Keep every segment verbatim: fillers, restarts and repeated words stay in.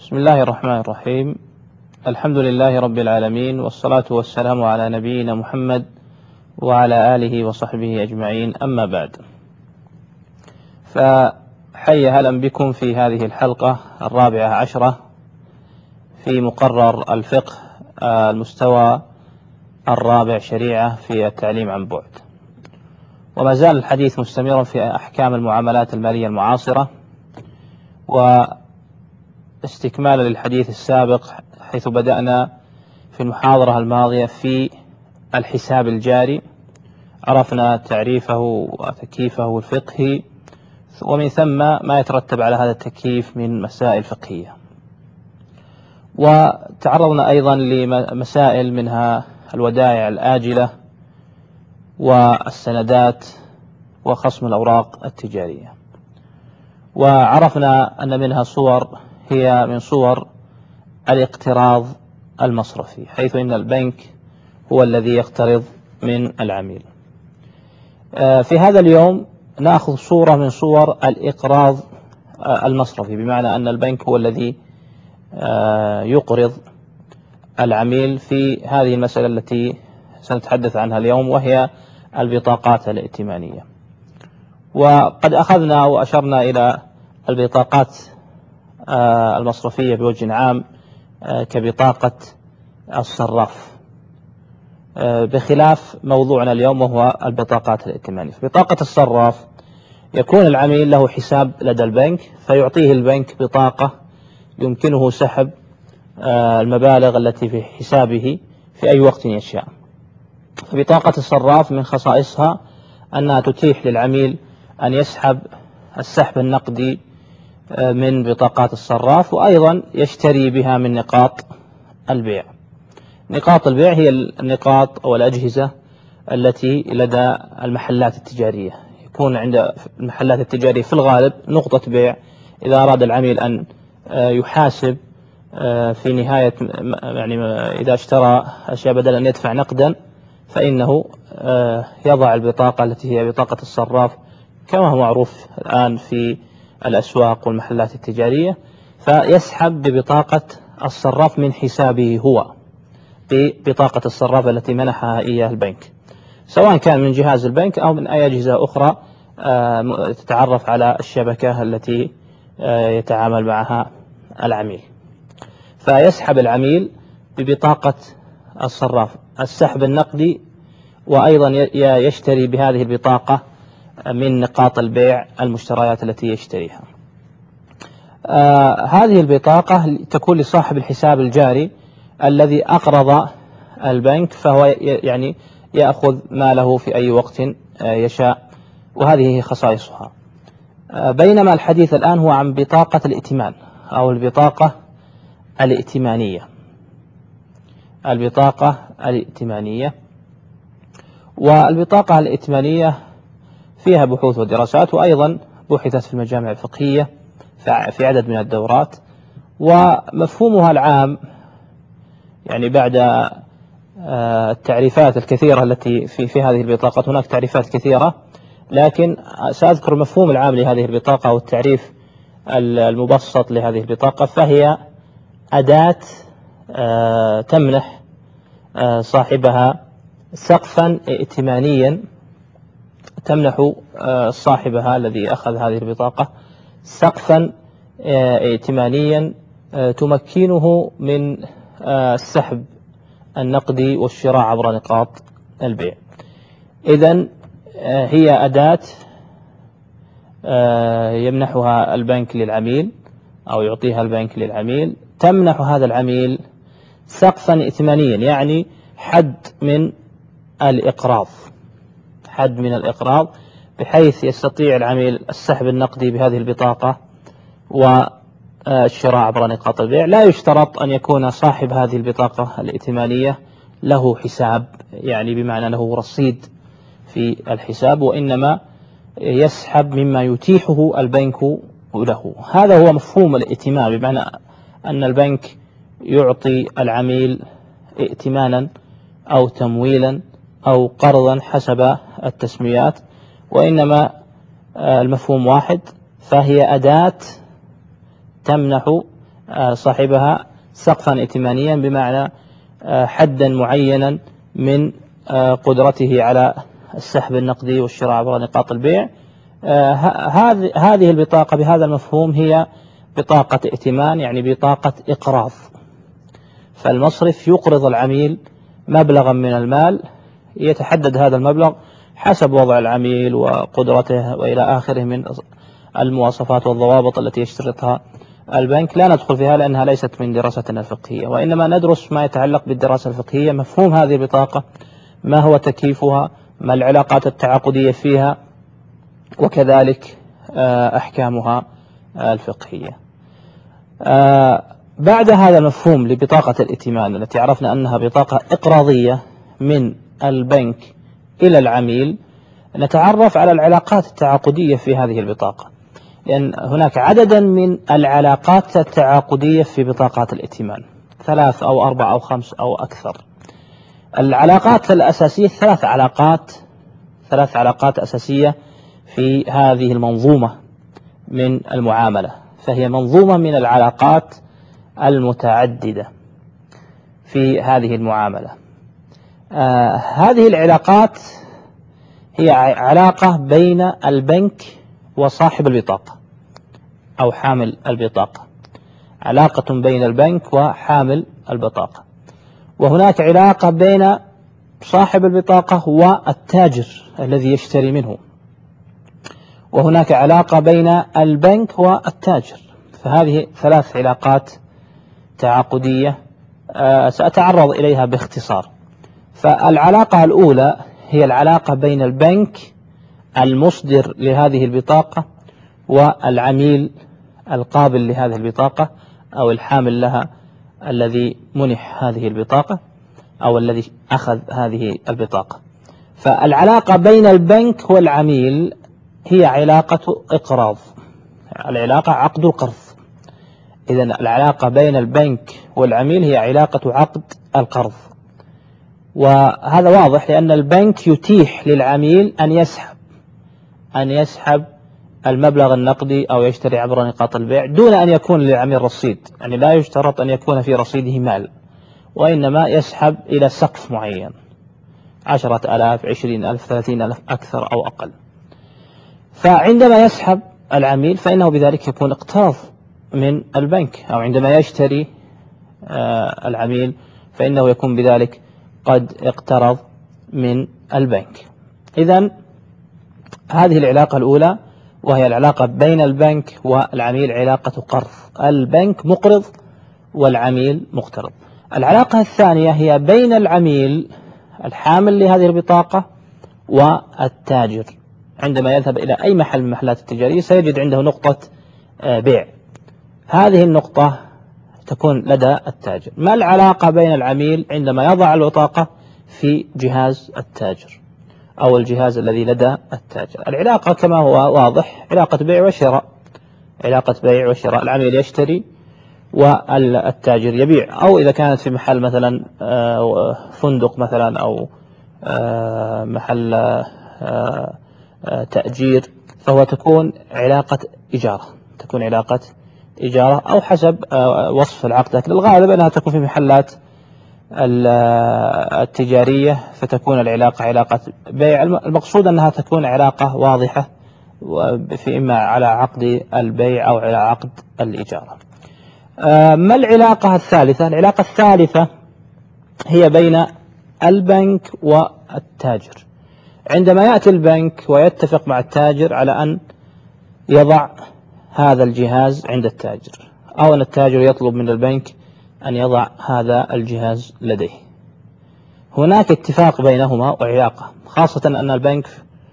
بسم الله الرحمن الرحيم. الحمد لله رب العالمين، والصلاة والسلام على نبينا محمد وعلى آله وصحبه أجمعين، أما بعد. فحي هلا بكم في هذه الحلقة الرابعة عشرة في مقرر الفقه المستوى الرابع شريعة في التعليم عن بعد. وما زال الحديث مستمرا في أحكام المعاملات المالية المعاصرة، واستكمالا للحديث السابق حيث بدأنا في المحاضرة الماضية في الحساب الجاري. عرفنا تعريفه وتكييفه الفقهي، ومن ثم ما يترتب على هذا التكييف من مسائل فقهية، وتعرضنا أيضا لمسائل منها الودائع الآجلة والسندات وخصم الأوراق التجارية. وعرفنا أن منها صور هي من صور الاقتراض المصرفي، حيث إن البنك هو الذي يقترض من العميل. في هذا اليوم نأخذ صورة من صور الإقراض المصرفي، بمعنى أن البنك هو الذي يقرض العميل في هذه المسألة التي سنتحدث عنها اليوم، وهي البطاقات الائتمانية. وقد أخذنا وأشرنا إلى البطاقات المصرفية بوجه عام كبطاقة الصراف، بخلاف موضوعنا اليوم وهو البطاقات الائتمانية. في بطاقة الصراف يكون العميل له حساب لدى البنك، فيعطيه البنك بطاقة يمكنه سحب المبالغ التي في حسابه في أي وقت يشاء. بطاقة الصراف من خصائصها أنها تتيح للعميل أن يسحب السحب النقدي من بطاقات الصراف، وأيضا يشتري بها من نقاط البيع. نقاط البيع هي النقاط أو الأجهزة التي لدى المحلات التجارية. يكون عند المحلات التجارية في الغالب نقطة بيع، إذا أراد العميل أن يحاسب في نهاية، يعني إذا اشترى أشياء بدل أن يدفع نقدا، فإنه يضع البطاقة التي هي بطاقة الصراف كما هو معروف الآن في الأسواق والمحلات التجارية، فيسحب ببطاقة الصراف من حسابه هو ببطاقة الصراف التي منحها إياه البنك، سواء كان من جهاز البنك أو من أي أجهزة أخرى تتعرف على الشبكة التي يتعامل معها العميل. فيسحب العميل ببطاقة الصراف السحب النقدي، وأيضا يشتري بهذه البطاقة من نقاط البيع المشتريات التي يشتريها. آه هذه البطاقة تكون لصاحب الحساب الجاري الذي أقرض البنك، فهو يعني يأخذ ماله في أي وقت يشاء، وهذه هي خصائصها. آه بينما الحديث الآن هو عن بطاقة الائتمان أو البطاقة الائتمانية. البطاقة الائتمانية والبطاقة الائتمانية فيها بحوث ودراسات، وأيضا بحثت في المجامع الفقهية في عدد من الدورات. ومفهومها العام، يعني بعد التعريفات الكثيرة التي في في هذه البطاقات، هناك تعريفات كثيرة، لكن سأذكر المفهوم العام لهذه البطاقة والتعريف المبسط لهذه البطاقة. فهي أداة تمنح صاحبها سقفا ائتمانيا، تمنح صاحبها الذي أخذ هذه البطاقة سقفا ائتمانيا تمكنه من السحب النقدي والشراء عبر نقاط البيع. إذن هي أداة يمنحها البنك للعميل أو يعطيها البنك للعميل، تمنح هذا العميل سقفا ائتمانيا، يعني حد من الإقراض، حد من الإقراض بحيث يستطيع العميل السحب النقدي بهذه البطاقة والشراء عبر نقاط البيع. لا يشترط أن يكون صاحب هذه البطاقة الائتمانية له حساب، يعني بمعنى له رصيد في الحساب، وإنما يسحب مما يتيحه البنك له. هذا هو مفهوم الائتمان، بمعنى أن البنك يعطي العميل ائتمانا أو تمويلا أو قرضا حسب التسميات، وإنما المفهوم واحد. فهي أداة تمنح صاحبها سقفا ائتمانيا، بمعنى حدا معينا من قدرته على السحب النقدي والشراء عبر نقاط البيع. هذه البطاقة بهذا المفهوم هي بطاقة ائتمان، يعني بطاقة إقراض. فالمصرف يقرض العميل مبلغا من المال، يتحدد هذا المبلغ حسب وضع العميل وقدرته وإلى آخره من المواصفات والضوابط التي يشترطها البنك. لا ندخل فيها لأنها ليست من دراستنا الفقهية، وإنما ندرس ما يتعلق بالدراسة الفقهية، مفهوم هذه البطاقة، ما هو تكييفها، ما العلاقات التعاقدية فيها، وكذلك أحكامها الفقهية. بعد هذا المفهوم لبطاقة الائتمان التي عرفنا أنها بطاقة إقراضية من البنك إلى العميل، نتعرف على العلاقات التعاقدية في هذه البطاقة، لأن هناك عددا من العلاقات التعاقدية في بطاقات الائتمان، ثلاث أو أربع أو خمس أو أكثر. العلاقات الأساسية ثلاث علاقات ثلاث علاقات أساسية في هذه المنظومة من المعاملة، فهي منظومة من العلاقات المتعددة في هذه المعاملة. آه هذه العلاقات هي علاقة بين البنك وصاحب البطاقة أو حامل البطاقة، علاقة بين البنك وحامل البطاقة. وهناك علاقة بين صاحب البطاقة والتاجر الذي يشتري منه، وهناك علاقة بين البنك والتاجر. فهذه ثلاث علاقات تعاقدية سأتعرض إليها باختصار. فالعلاقة الأولى هي العلاقة بين البنك المصدر لهذه البطاقة والعميل القابل لهذه البطاقة أو الحامل لها الذي منح هذه البطاقة أو الذي أخذ هذه البطاقة. فالعلاقة بين البنك والعميل هي علاقة إقراض، العلاقة عقد القرض. إذن العلاقة بين البنك والعميل هي علاقة عقد القرض، وهذا واضح لأن البنك يتيح للعميل أن يسحب أن يسحب المبلغ النقدي أو يشتري عبر نقاط البيع دون أن يكون للعميل رصيد، يعني لا يشترط أن يكون في رصيده مال، وإنما يسحب إلى سقف معين، عشرة آلاف، عشرين ألف، ثلاثين ألف، أكثر أو أقل. فعندما يسحب العميل فإنه بذلك يكون اقتاض من البنك، أو عندما يشتري العميل فإنه يكون بذلك قد اقترض من البنك. إذن هذه العلاقة الأولى وهي العلاقة بين البنك والعميل، علاقة قرض، البنك مقرض والعميل مقترض. العلاقة الثانية هي بين العميل الحامل لهذه البطاقة والتاجر. عندما يذهب إلى أي محل من المحلات التجارية سيجد عنده نقطة بيع، هذه النقطة تكون لدى التاجر. ما العلاقة بين العميل عندما يضع البطاقة في جهاز التاجر أو الجهاز الذي لدى التاجر؟ العلاقة كما هو واضح علاقة بيع وشراء، علاقة بيع وشراء، العميل يشتري والتاجر يبيع. أو إذا كانت في محل مثلا فندق مثلا أو محل تأجير فهو تكون علاقة إجارة، تكون علاقة إجارة أو حسب وصف العقد، لكن الغالب أنها تكون في محلات التجارية فتكون العلاقة علاقة بيع. المقصود أنها تكون علاقة واضحة في إما على عقد البيع أو على عقد الإجارة. ما العلاقة الثالثة؟ العلاقة الثالثة هي بين البنك والتاجر. عندما يأتي البنك ويتفق مع التاجر على أن يضع هذا الجهاز عند التاجر، أو أن التاجر يطلب من البنك أن يضع هذا الجهاز لديه، هناك اتفاق بينهما وعلاقة، خاصة أن البنك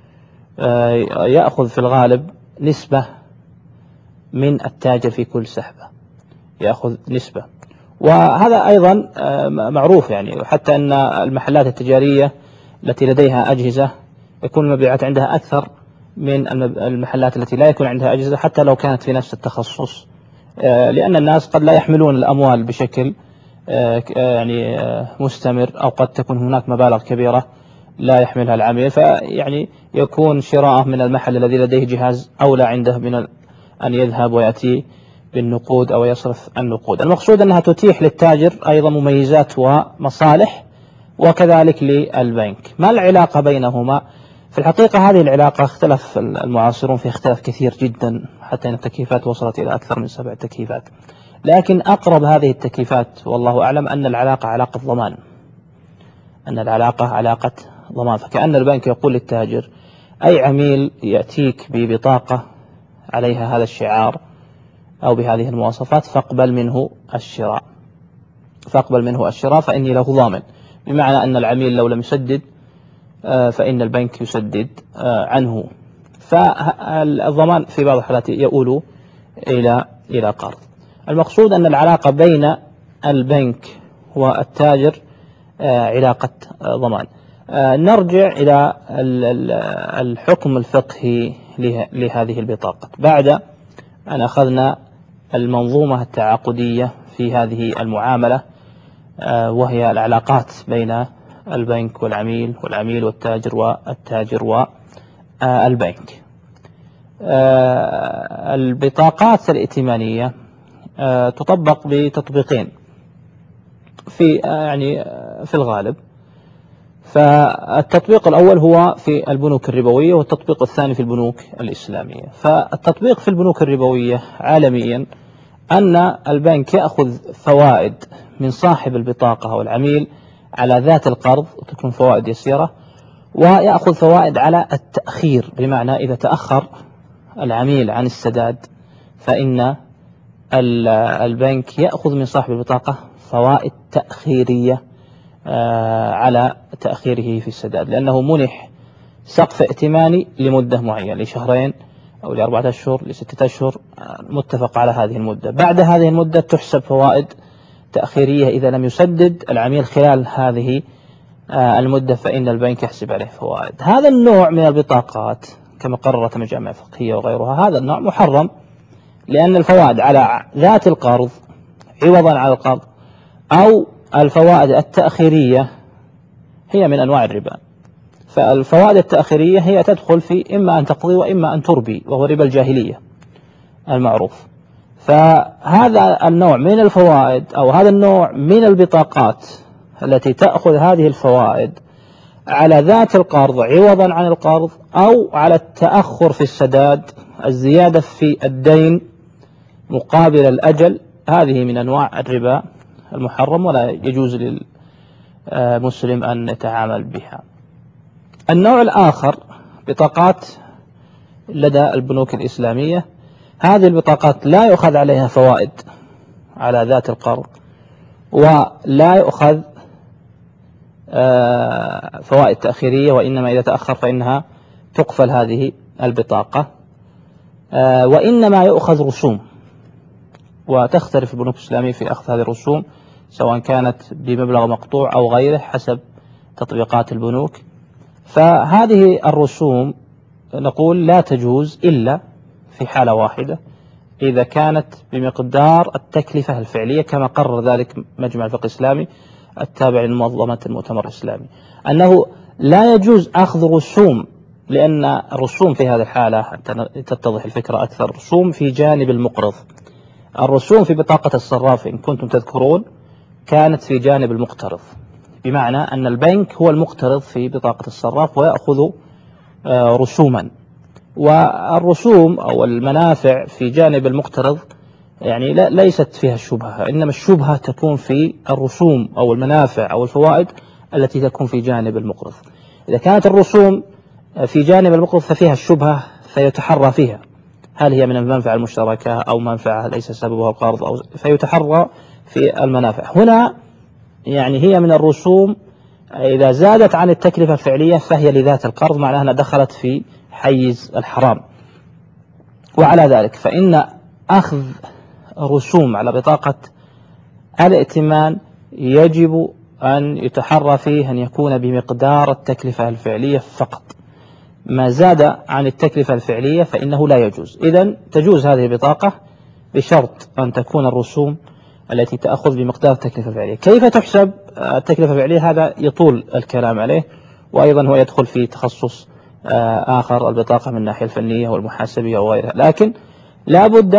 يأخذ في الغالب نسبة من التاجر في كل سحبة، يأخذ نسبة. وهذا أيضا معروف، يعني حتى أن المحلات التجارية التي لديها أجهزة يكون المبيعات عندها أكثر من المحلات التي لا يكون عندها أجهزة، حتى لو كانت في نفس التخصص، لأن الناس قد لا يحملون الأموال بشكل يعني مستمر، أو قد تكون هناك مبالغ كبيرة لا يحملها العميل، فيعني يكون شراءه من المحل الذي لديه جهاز أولى عنده من أن يذهب ويأتي بالنقود أو يصرف النقود. المقصود أنها تتيح للتاجر أيضا مميزات ومصالح، وكذلك للبنك. ما العلاقة بينهما؟ في الحقيقة هذه العلاقة اختلف المعاصرون في اختلاف كثير جدا، حتى أن التكييفات وصلت إلى أكثر من سبع تكييفات، لكن أقرب هذه التكييفات والله أعلم أن العلاقة علاقة ضمان، أن العلاقة علاقة ضمان. فكأن البنك يقول للتاجر: أي عميل يأتيك ببطاقة عليها هذا الشعار أو بهذه المواصفات فاقبل منه الشراء، فاقبل منه الشراء فإني له ضامن، بمعنى أن العميل لو لم يسدد فإن البنك يسدد عنه. فالضمان في بعض الحالات يؤول إلى إلى قرض. المقصود أن العلاقة بين البنك والتاجر علاقة ضمان. نرجع إلى الحكم الفقهي لهذه البطاقة بعد أن أخذنا المنظومة التعاقدية في هذه المعاملة، وهي العلاقات بين البنك والعميل والعميل والتاجر والتاجر والبنك. البطاقات الائتمانية تطبق بتطبيقين في يعني في الغالب. فالتطبيق الأول هو في البنوك الربوية، والتطبيق الثاني في البنوك الإسلامية. فالتطبيق في البنوك الربوية عالميا أن البنك يأخذ فوائد من صاحب البطاقة أو العميل على ذات القرض، وتكون فوائد يسيرة، ويأخذ فوائد على التأخير، بمعنى إذا تأخر العميل عن السداد فإن البنك يأخذ من صاحب البطاقة فوائد تأخيرية على تأخيره في السداد، لأنه منح سقف ائتماني لمدة معينة، لشهرين أو لأربعة أشهر لستة أشهر، متفق على هذه المدة. بعد هذه المدة تحسب فوائد تأخيرية إذا لم يسدد العميل خلال هذه المدة، فإن البنك يحسب عليه فوائد. هذا النوع من البطاقات كما قررت المجامع الفقهية وغيرها، هذا النوع محرم، لأن الفوائد على ذات القرض عوضا على القرض أو الفوائد التأخيرية هي من أنواع الربا. فالفوائد التأخيرية هي تدخل في إما أن تقضي وإما أن تربي، وهو ربا الجاهلية المعروف. فهذا النوع من الفوائد أو هذا النوع من البطاقات التي تأخذ هذه الفوائد على ذات القرض عوضا عن القرض أو على التأخر في السداد، الزيادة في الدين مقابل الأجل، هذه من أنواع الربا المحرم، ولا يجوز للمسلم أن يتعامل بها. النوع الآخر بطاقات لدى البنوك الإسلامية. هذه البطاقات لا يؤخذ عليها فوائد على ذات القرض، ولا يؤخذ فوائد تأخيرية، وإنما إذا تأخر فإنها تقفل هذه البطاقة، وإنما يؤخذ رسوم. وتختلف البنوك الإسلامية في أخذ هذه الرسوم، سواء كانت بمبلغ مقطوع أو غيره حسب تطبيقات البنوك. فهذه الرسوم نقول لا تجوز إلا في حالة واحدة، إذا كانت بمقدار التكلفة الفعلية، كما قرر ذلك مجمع الفقه الإسلامي التابع لمنظمة المؤتمر الإسلامي، أنه لا يجوز أخذ رسوم، لأن الرسوم في هذه الحالة حتى تتضح الفكرة أكثر، رسوم في جانب المقرض. الرسوم في بطاقة الصراف إن كنتم تذكرون كانت في جانب المقترض، بمعنى أن البنك هو المقترض في بطاقة الصراف ويأخذ رسوما، والرسوم أو المنافع في جانب المقترض يعني ليست فيها الشبهة، إنما الشبهة تكون في الرسوم أو المنافع أو الفوائد التي تكون في جانب المقرض. إذا كانت الرسوم في جانب المقرض ففيها الشبهة، فيتحرى فيها هل هي من المنفعة المشتركة أو منفعة ليس سببها القرض، أو فيتحرى في المنافع. هنا يعني هي من الرسوم إذا زادت عن التكلفة الفعلية فهي لذات القرض، معناها أنها دخلت في حيز الحرام. وعلى ذلك فإن أخذ رسوم على بطاقة الائتمان يجب أن يتحرى فيه أن يكون بمقدار التكلفة الفعلية فقط، ما زاد عن التكلفة الفعلية فإنه لا يجوز. إذن تجوز هذه البطاقة بشرط أن تكون الرسوم التي تأخذ بمقدار التكلفة الفعلية. كيف تحسب التكلفة الفعلية؟ هذا يطول الكلام عليه، وأيضا هو يدخل في تخصص آخر البطاقة من الناحية الفنية والمحاسبية وغيرها، لكن لا بد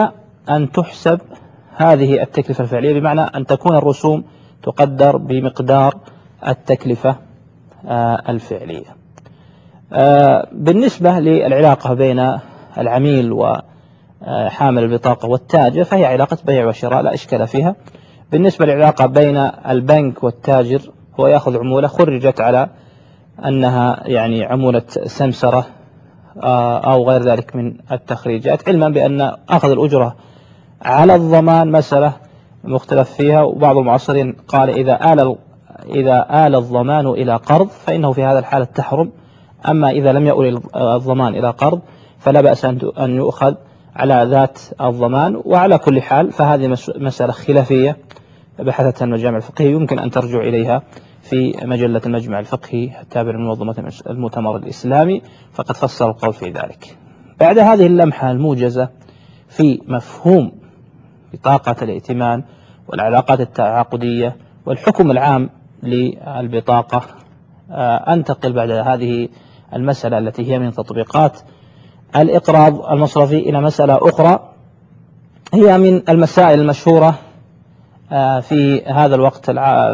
أن تحسب هذه التكلفة الفعلية، بمعنى أن تكون الرسوم تقدر بمقدار التكلفة الفعلية. بالنسبة للعلاقة بين العميل وحامل البطاقة والتاجر فهي علاقة بيع وشراء لا إشكال فيها. بالنسبة للعلاقة بين البنك والتاجر هو يأخذ عمولة خرجت على أنها يعني عمولة سمسرة أو غير ذلك من التخريجات، علما بأن أخذ الأجرة على الضمان مسألة مختلف فيها، وبعض المعاصرين قال إذا آل إذا آل الضمان إلى قرض فإنه في هذا الحالة تحرم، أما إذا لم يؤل الضمان إلى قرض فلا بأس أن يؤخذ على ذات الضمان. وعلى كل حال فهذه مسألة خلافية بحثتها المجامع الفقهية، يمكن أن ترجع إليها في مجلة المجمع الفقهي التابع لمنظمة المؤتمر الإسلامي، فقد فصل القول في ذلك. بعد هذه اللمحة الموجزة في مفهوم بطاقة الائتمان والعلاقات التعاقدية والحكم العام للبطاقة، أنتقل بعد هذه المسألة التي هي من تطبيقات الإقراض المصرفي إلى مسألة أخرى هي من المسائل المشهورة في هذا الوقت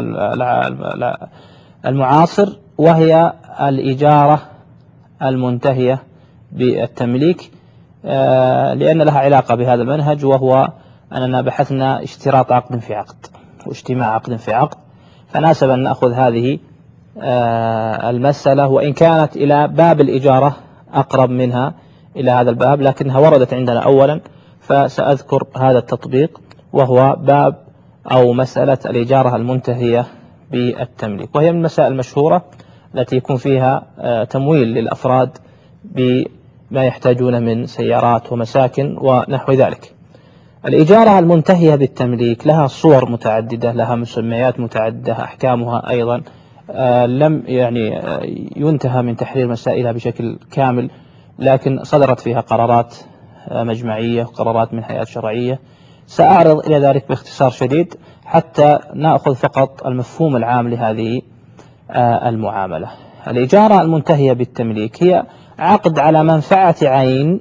المعاصر، وهي الإجارة المنتهية بالتمليك، لأن لها علاقة بهذا المنهج، وهو أننا بحثنا اشتراط عقد في عقد واجتماع عقد في عقد، فناسب أن نأخذ هذه المسألة، وإن كانت إلى باب الإجارة أقرب منها إلى هذا الباب لكنها وردت عندنا أولا، فسأذكر هذا التطبيق وهو باب أو مسألة الإجارة المنتهية بالتمليك، وهي من المسائل المشهورة التي يكون فيها تمويل للأفراد بما يحتاجون من سيارات ومساكن ونحو ذلك. الإجارة المنتهية بالتمليك لها صور متعددة، لها مسميات متعددة، أحكامها أيضا لم يعني ينتهى من تحرير مسائلها بشكل كامل، لكن صدرت فيها قرارات مجمعية وقرارات من هيئات شرعية. سأعرض إلى ذلك باختصار شديد حتى نأخذ فقط المفهوم العام لهذه المعاملة. الإجارة المنتهية بالتمليك هي عقد على منفعة عين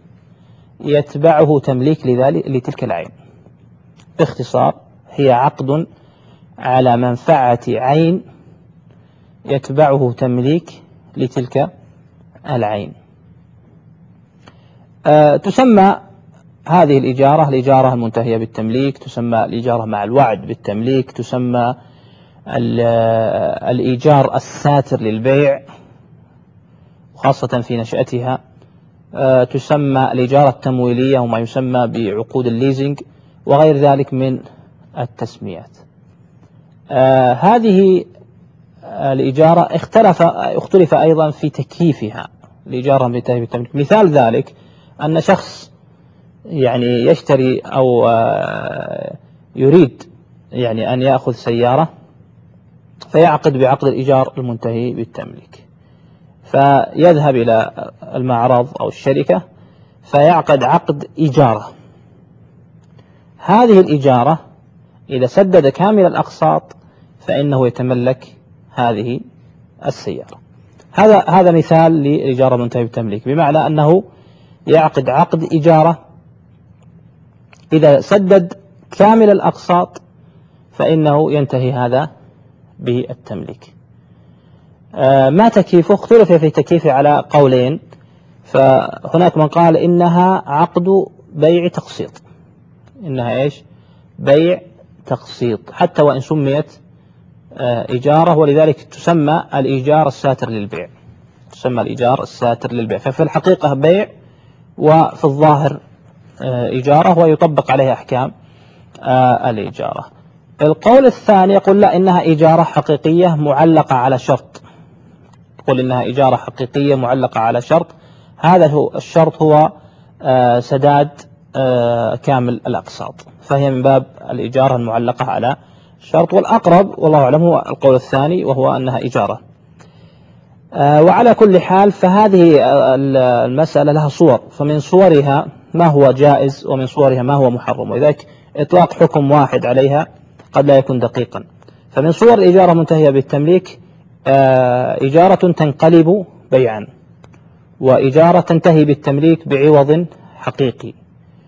يتبعه تمليك لذلك لتلك العين. باختصار هي عقد على منفعة عين يتبعه تمليك لتلك العين. أه تسمى هذه الإجارة الإجارة المنتهية بالتمليك، تسمى الإجارة مع الوعد بالتمليك، تسمى الإيجار الساتر للبيع خاصة في نشأتها، أه تسمى الإجارة التمويلية وما يسمى بعقود الليزنج وغير ذلك من التسميات. أه هذه الإجارة اختلف اختلف أيضا في تكييفها. الإجارة المنتهية بالتمليك مثال ذلك أن شخص يعني يشتري أو يريد يعني أن يأخذ سيارة فيعقد بعقد الإيجار المنتهي بالتمليك، فيذهب إلى المعرض أو الشركة فيعقد عقد إيجارة. هذه الإيجارة إذا سدد كامل الأقساط فإنه يتملك هذه السيارة. هذا هذا مثال للإيجارة المنتهية بالتمليك، بمعنى أنه يعقد عقد إيجارة إذا سدد كامل الأقساط فإنه ينتهي هذا بالتمليك. آه ما تكييفه؟ اختلف في تكييفه على قولين، فهناك من قال إنها عقد بيع تقسيط، إنها إيش؟ بيع تقسيط حتى وإن سميت آه إجارة، ولذلك تسمى الإيجار الساتر للبيع، تسمى الإيجار الساتر للبيع، ففي الحقيقة بيع وفي الظاهر إجارة ويطبق عليها أحكام الإجارة. القول الثاني يقول لا، إنها إجارة حقيقية معلقة على شرط، يقول إنها إجارة حقيقية معلقة على شرط، هذا هو الشرط هو سداد كامل الأقساط، فهي من باب الإجارة المعلقة على شرط، والأقرب والله أعلم هو القول الثاني وهو أنها إجارة. وعلى كل حال فهذه المسألة لها صور، فمن صورها ما هو جائز ومن صورها ما هو محرم، ولذلك إطلاق حكم واحد عليها قد لا يكون دقيقا. فمن صور الإجارة منتهية بالتمليك إجارة تنقلب بيعا، وإجارة تنتهي بالتمليك بعوض حقيقي،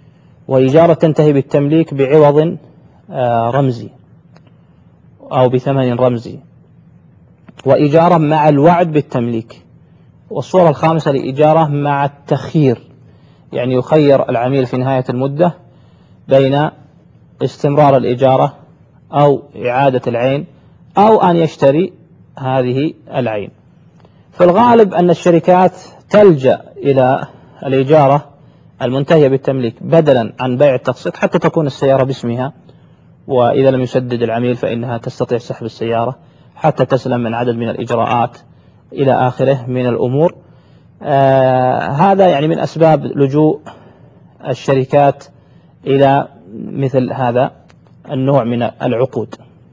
وإجارة تنتهي بالتمليك بعوض رمزي أو بثمن رمزي، وإجارة مع الوعد بالتمليك. والصورة الخامسة لإجارة مع التخيير، يعني يخير العميل في نهاية المدة بين استمرار الإجارة أو إعادة العين أو أن يشتري هذه العين. في الغالب أن الشركات تلجأ إلى الإجارة المنتهية بالتمليك بدلا عن بيع التقسيط حتى تكون السيارة باسمها، وإذا لم يسدد العميل فإنها تستطيع سحب السيارة حتى تسلم من عدد من الإجراءات إلى آخره من الأمور. آه هذا يعني من أسباب لجوء الشركات إلى مثل هذا النوع من العقود.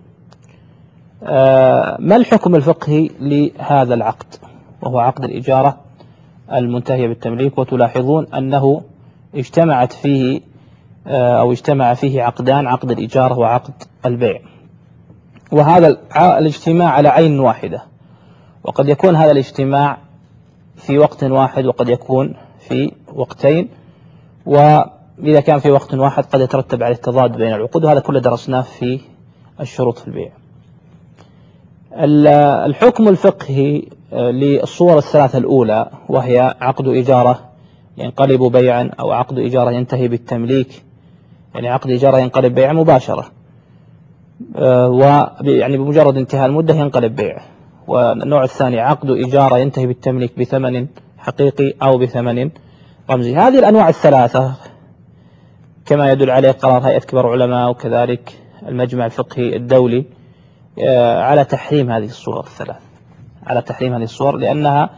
آه ما الحكم الفقهي لهذا العقد وهو عقد الإجارة المنتهية بالتمليك؟ وتلاحظون أنه اجتمعت فيه آه أو اجتمع فيه عقدان، عقد الإجارة وعقد البيع، وهذا الاجتماع على عين واحدة، وقد يكون هذا الاجتماع في وقت واحد وقد يكون في وقتين، وإذا كان في وقت واحد قد يترتب عليه التضاد بين العقود، وهذا كله درسناه في الشروط في البيع. الحكم الفقهي للصور الثلاثة الأولى، وهي عقد إجارة ينقلب بيعا أو عقد إجارة ينتهي بالتمليك، يعني عقد إجارة ينقلب بيعا مباشرة ويعني بمجرد انتهاء المدة ينقلب بيع. والنوع الثاني عقد إجارة ينتهي بالتمليك بثمن حقيقي أو بثمن رمزي. هذه الأنواع الثلاثة كما يدل عليه قرار هيئة كبار العلماء وكذلك المجمع الفقهي الدولي على تحريم هذه الصور الثلاث، على تحريم هذه الصور، لأنها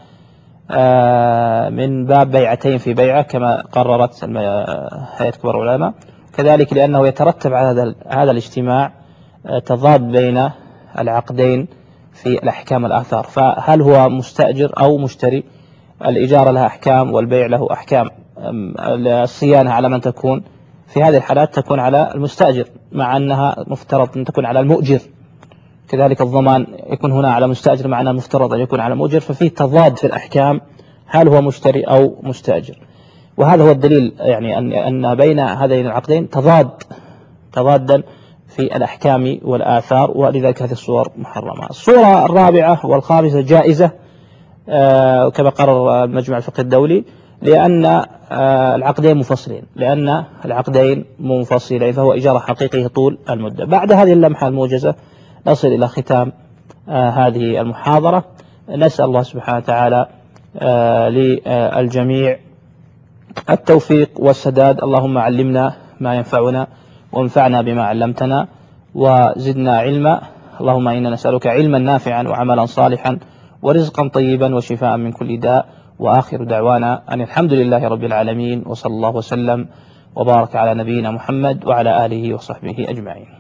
من باب بيعتين في بيعة كما قررت هيئة كبار العلماء، كذلك لأنه يترتب على هذا الاجتماع تضاد بين العقدين في الأحكام والآثار. فهل هو مستأجر أو مشتري؟ الإجارة لها أحكام والبيع له أحكام. الصيانة على من تكون؟ في هذه الحالات تكون على المستأجر، مع أنها مفترض أن تكون على المؤجر. كذلك الضمان يكون هنا على مستأجر، مع أنه مفترض أن يكون على مؤجر، ففيه تضاد في الأحكام، هل هو مشتري أو مستأجر؟ وهذا هو الدليل، يعني أن أن بين هذين العقدين تضاد تضادا في الأحكام والآثار، ولذلك هذه الصور محرمة. الصورة الرابعة والخامسة جائزة آه كما قرر المجمع الفقهي الدولي، لأن آه العقدين منفصلين، لأن العقدين منفصلين، فهو إجارة حقيقية طول المدة. بعد هذه اللمحة الموجزة نصل إلى ختام آه هذه المحاضرة. نسأل الله سبحانه وتعالى آه للجميع التوفيق والسداد. اللهم علمنا ما ينفعنا وانفعنا بما علمتنا وزدنا علما. اللهم إنا نسألك علما نافعا وعملا صالحا ورزقا طيبا وشفاء من كل داء. وآخر دعوانا أن الحمد لله رب العالمين، وصلى الله وسلم وبارك على نبينا محمد وعلى آله وصحبه أجمعين.